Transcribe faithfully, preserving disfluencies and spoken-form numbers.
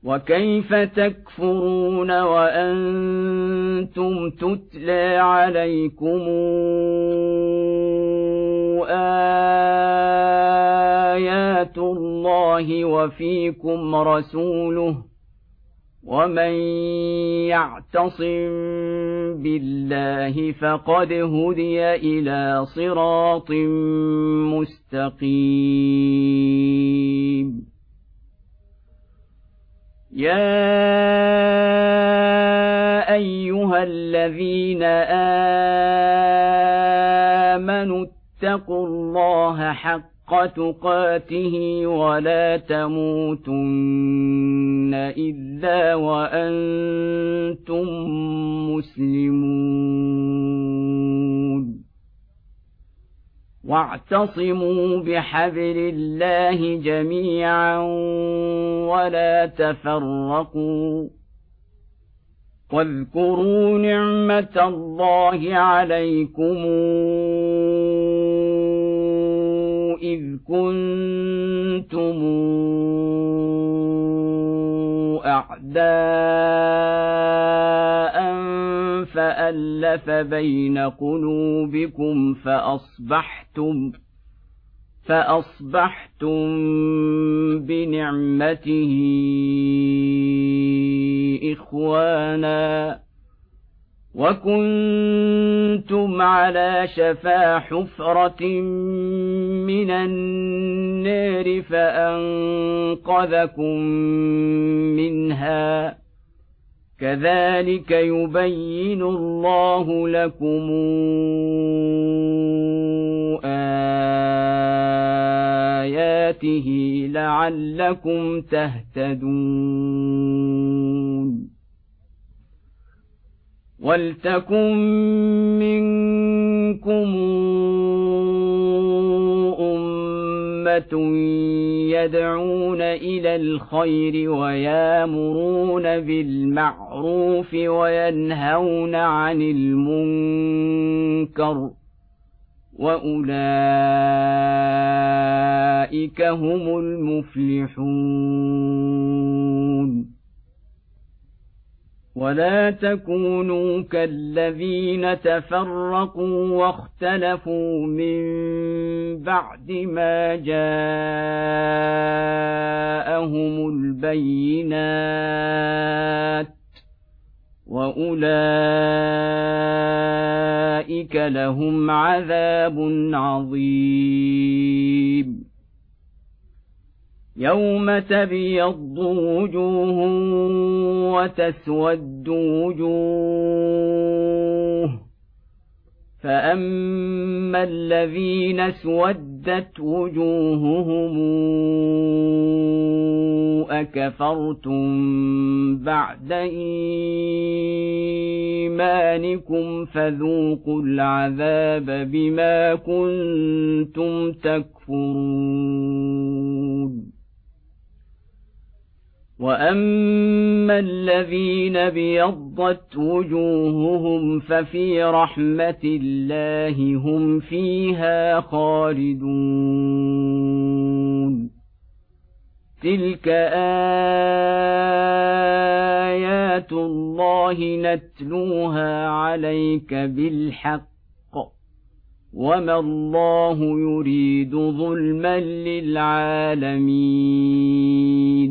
وكيف تكفرون وأنتم تتلى عليكم آيات الله وفيكم رسوله ومن يعتصم بالله فقد هدي إلى صراط مستقيم يا أيها الذين آمنوا اتقوا الله حق تقاته ولا تموتن إلا وأنتم مسلمون واعتصموا بحبل الله جميعا ولا تفرقوا واذكروا نعمة الله عليكم إذ كنتم أعداء فألف بين قلوبكم فأصبحتم فأصبحتم بنعمته إخوانا وكنتم على شفا حفرة من النار فأنقذكم منها كذلك يبين الله لكم آياته لعلكم تهتدون ولتكن منكم أمة يدعون إلى الخير ويامرون بالمعروف وينهون عن المنكر وأولئك هم المفلحون ولا تكونوا كالذين تفرقوا واختلفوا من بعد ما جاءهم البينات وأولئك لهم عذاب عظيم يوم تبيض وجوه وتسود وجوه فأما الذين اسودت وجوههم أكفرتم بعد إيمانكم فذوقوا العذاب بما كنتم تكفرون وأما الذين بيضت وجوههم ففي رحمة الله هم فيها خالدون تلك آيات الله نتلوها عليك بالحق وما الله يريد ظلما للعالمين